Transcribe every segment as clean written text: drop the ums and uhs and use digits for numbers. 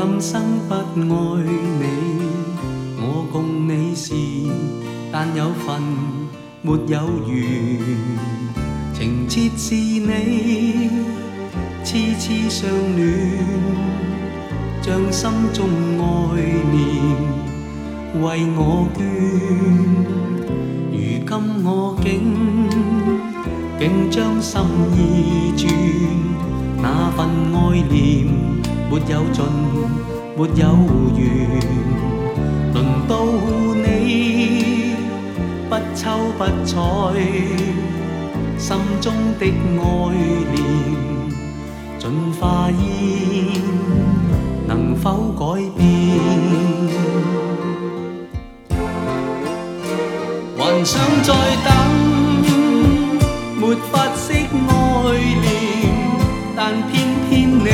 今生不愛你，我共你是但有份沒有緣，情節是你痴痴相戀，將心中愛念為我捐。如今我竟將心意轉，那份愛念沒有盡，沒有完。輪到你不瞅不睬，心中的愛念盡化煙，能否改變？還想再等，沒法釋愛念，但偏偏你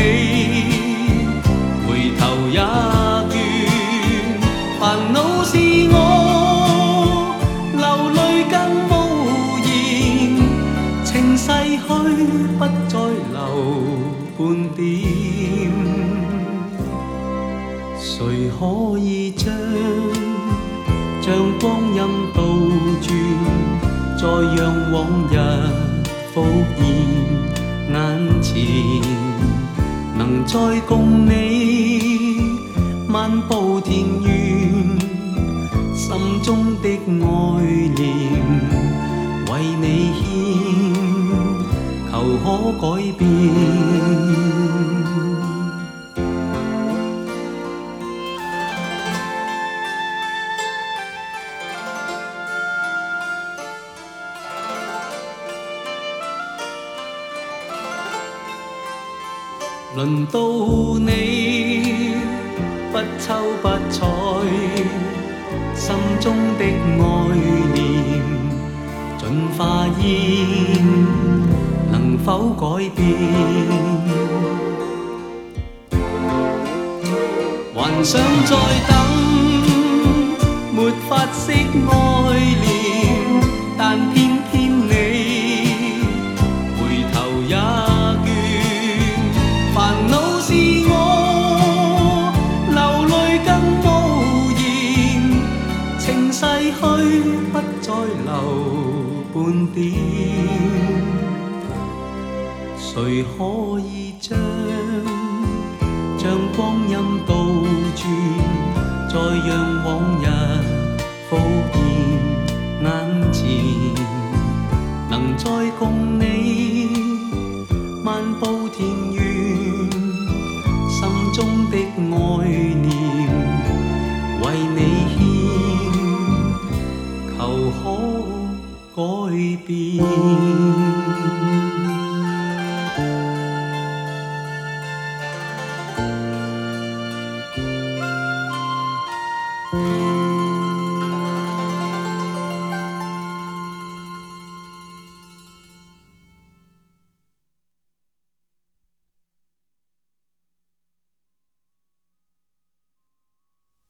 回頭也倦。煩惱是我流淚更無言，情逝去不再留半點。誰可以將光陰倒轉，再讓往日復現眼前，能再共你漫步田園，心中的愛念為你獻，求可改變。輪到你不瞅不睬，心中的愛念盡化煙，能否改變？還想再等，沒法釋愛念，但偏偏你回頭也煩惱是我流淚更無言，情逝去不再留半點。誰可以將光陰倒轉，再讓往日復現眼前，能再共你漫步田園，心中的愛念為你獻，求可改變。